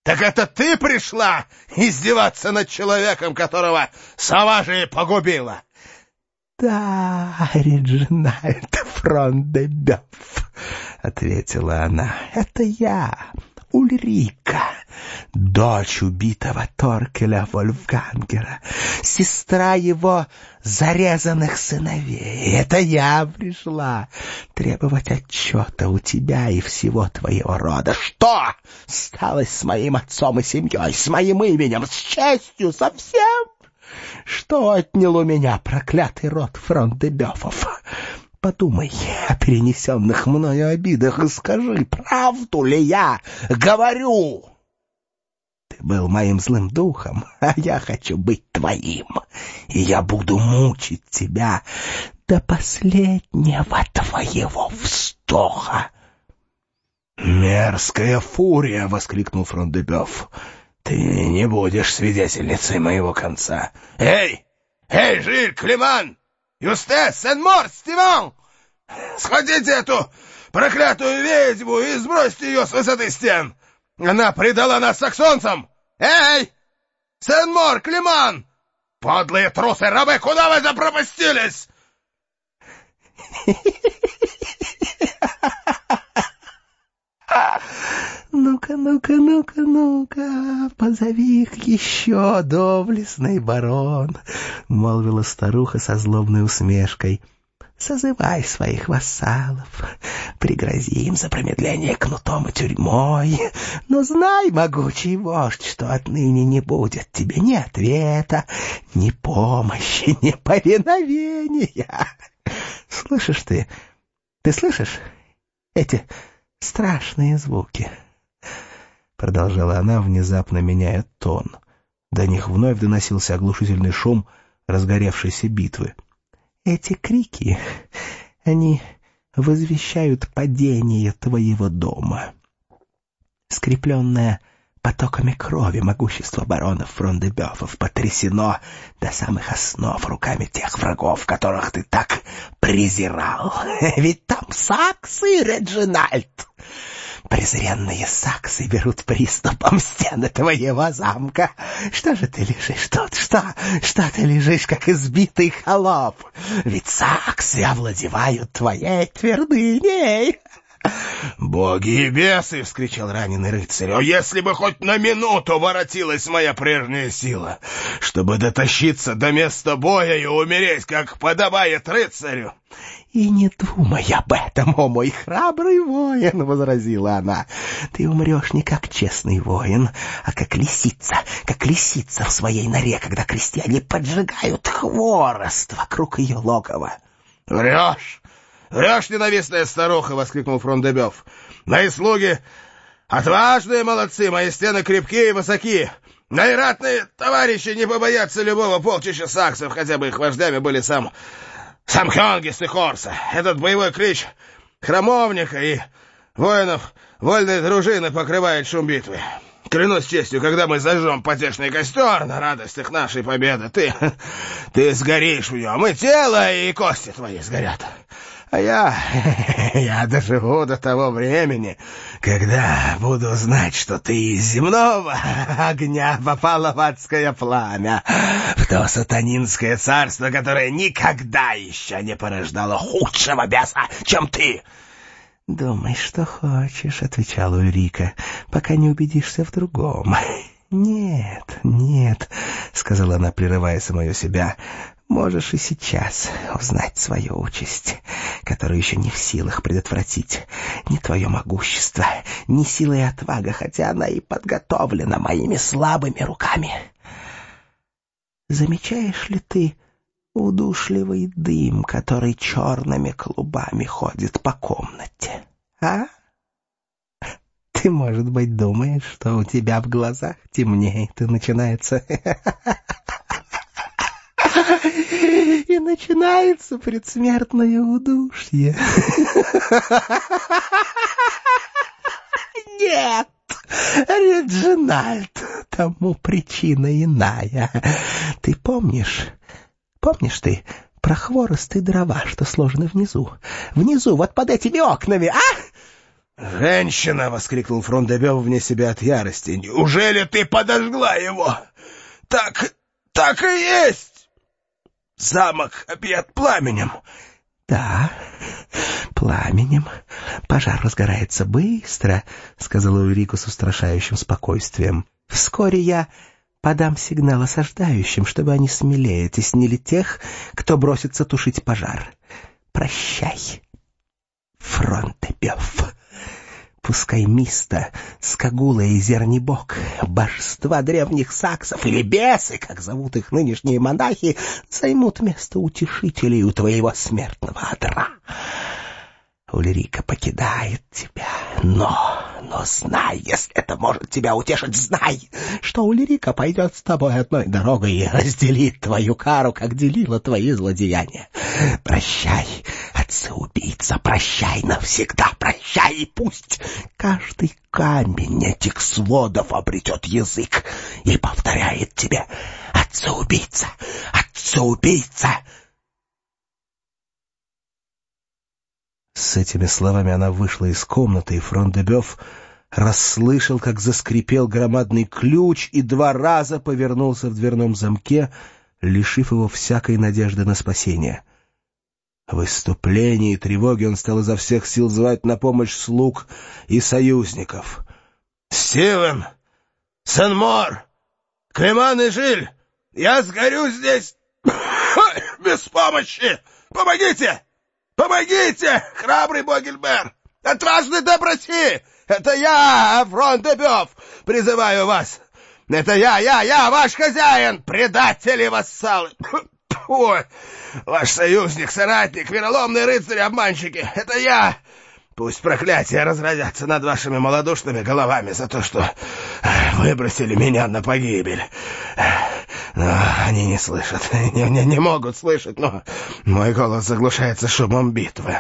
Так это ты пришла издеваться над человеком, которого сама же и погубила? — Да, Реджинальд Фрон-де-Бёв, — ответила она, — это я, Ульрика, дочь убитого Торкеля Вольфгангера, сестра его зарезанных сыновей. Это я пришла требовать отчета у тебя и всего твоего рода. Что стало с моим отцом и семьей, с моим именем, с честью, со всем? Что отнял у меня проклятый род Фрон-де-Бёвов? Подумай о перенесенных мною обидах и скажи, правду ли я говорю? Ты был моим злым духом, а я хочу быть твоим, и я буду мучить тебя до последнего твоего вздоха. — Мерзкая фурия! — воскликнул Фрон-де-Бёв. — Ты не будешь свидетельницей моего конца. — Эй, Жиль, Климан! Юстес, Сен-Мор, Стиван! Схватите эту проклятую ведьму и сбросьте ее с высоты стен! Она предала нас саксонцам! Эй! Сен-Мор, Климан! Подлые трусы, рабы, куда вы запропастились? Ну-ка, позови их еще, доблестный барон, — молвила старуха со злобной усмешкой. — Созывай своих вассалов, пригрози им за промедление кнутом и тюрьмой, но знай, могучий вождь, что отныне не будет тебе ни ответа, ни помощи, ни повиновения. Слышишь ты слышишь эти страшные звуки? — продолжала она, внезапно меняя тон. До них вновь доносился оглушительный шум разгоревшейся битвы. Эти крики, они возвещают падение твоего дома. Скрепленное потоками крови могущество баронов Фрон-де-Бёвов потрясено до самых основ руками тех врагов, которых ты так презирал. Ведь там саксы, Реджинальд! Презренные саксы берут приступом стены твоего замка. Что же ты лежишь тут? Что ты лежишь, как избитый холоп? Ведь саксы овладевают твоей твердыней. — Боги и бесы! — вскричал раненый рыцарь. — О, если бы хоть на минуту воротилась моя прежняя сила, чтобы дотащиться до места боя и умереть, как подобает рыцарю! — И не думай об этом, о мой храбрый воин, — возразила она. — Ты умрешь не как честный воин, а как лисица в своей норе, когда крестьяне поджигают хворост вокруг ее логова. — Врешь! «Врешь, ненавистная старуха!» — воскликнул Фрон-де-Бёв. «Мои слуги отважные молодцы, мои стены крепкие и высоки. Мои ратные товарищи не побоятся любого полчища саксов, хотя бы их вождями были сам Хёнгист и Хорса. Этот боевой клич храмовника и воинов вольной дружины покрывает шум битвы. Клянусь честью, когда мы зажжем потешный костер на радостях нашей победы, ты сгоришь в нем, и тело, и кости твои сгорят. А я доживу до того времени, когда буду знать, что ты из земного огня попала в адское пламя, в то сатанинское царство, которое никогда еще не порождало худшего беса, чем ты». «Думай, что хочешь», — отвечала Ульрика, — «пока не убедишься в другом». «Нет», — сказала она, прерывая самую себя, — «можешь и сейчас узнать свою участь, которую еще не в силах предотвратить ни твое могущество, ни сила и отвага, хотя она и подготовлена моими слабыми руками. Замечаешь ли ты удушливый дым, который черными клубами ходит по комнате, а? Ты, может быть, думаешь, что у тебя в глазах темнеет и начинается... И начинается предсмертное удушье. Нет, Реджинальд, тому причина иная. Ты помнишь ты про хворост и дрова, что сложены внизу, вот под этими окнами, а? «Женщина!» — воскликнул фрон де Бёв вне себя от ярости. «Неужели ты подожгла его? Так и есть! Замок объят пламенем!» «Да, пламенем. Пожар разгорается быстро», — сказала Ульрика с устрашающим спокойствием. «Вскоре я подам сигнал осаждающим, чтобы они смелее теснили тех, кто бросится тушить пожар. Прощай, фрон де Бёв. Пускай Миста, Скагула и Зернибок, божества древних саксов или бесы, как зовут их нынешние монахи, займут место утешителей у твоего смертного одра. Ульрика покидает тебя, но знай, если это может тебя утешить, знай, что Ульрика пойдет с тобой одной дорогой и разделит твою кару, как делила твои злодеяния. Прощай, отца-убийца, прощай навсегда, прощай, и пусть каждый камень этих сводов обретет язык и повторяет тебе: отца-убийца, отца-убийца. С этими словами она вышла из комнаты, и фрон де Бёв расслышал, как заскрипел громадный ключ, и 2 раза повернулся в дверном замке, лишив его всякой надежды на спасение. В выступлении и тревоге он стал изо всех сил звать на помощь слуг и союзников. «Стивен! Сен-Мор! Клеман и Жиль! Я сгорю здесь без помощи! Помогите! Помогите, храбрый Богельбер! Отважный де Браси! Это я, фрон де Бёв, призываю вас! Это я, ваш хозяин, предатели и вассалы! Ой, ваш союзник, соратник, вероломные рыцари-обманщики! Это я! Пусть проклятия разразятся над вашими малодушными головами за то, что выбросили меня на погибель. Но они не слышат, не могут слышать, но мой голос заглушается шумом битвы.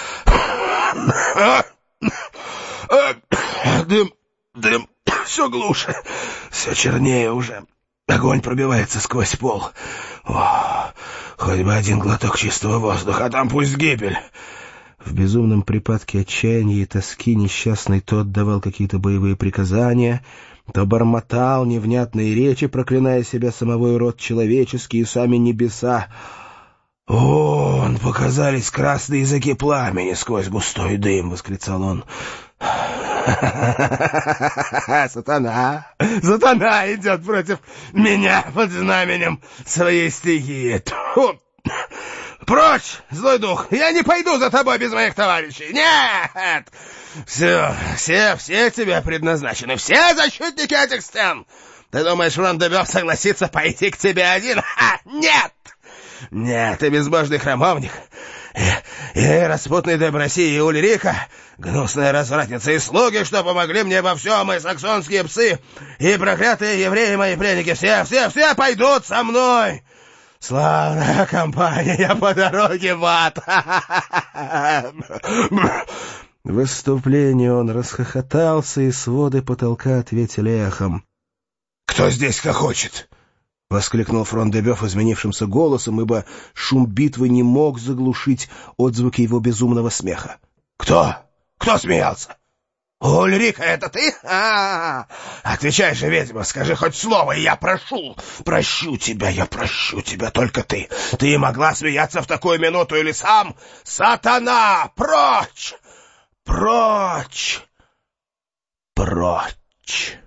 Дым все глуше, все чернее уже. Огонь пробивается сквозь пол. О, хоть бы один глоток чистого воздуха, а там пусть гибель. В безумном припадке отчаяния и тоски несчастный то отдавал какие-то боевые приказания, то бормотал невнятные речи, проклиная себя самого и род человеческий и сами небеса. «Он, показались красные языки пламени сквозь густой дым!» — восклицал он. «Сатана! Сатана идет против меня под знаменем своей стихии! Тьфу! Прочь, злой дух! Я не пойду за тобой без моих товарищей! Нет! Все тебе предназначены, все защитники этих стен! Ты думаешь, фрон де Бёв согласится пойти к тебе один? Нет! Нет, ты безбожный храмовник, и распутный де Браси, и Ульрика, гнусная развратница, и слуги, что помогли мне во всем, и саксонские псы, и проклятые евреи, мои пленники, все пойдут со мной! Славная компания по дороге в ад!» В выступлении он расхохотался, и своды потолка ответили эхом. «Кто здесь хохочет?» — воскликнул фрон де Бёв изменившимся голосом, ибо шум битвы не мог заглушить отзвуки его безумного смеха. «Кто? Кто смеялся? Ульрика, это ты? Отвечай же, ведьма, скажи хоть слово, и я прощу тебя, только ты. Ты могла смеяться в такую минуту или сам? Сатана, прочь! Прочь! Прочь!»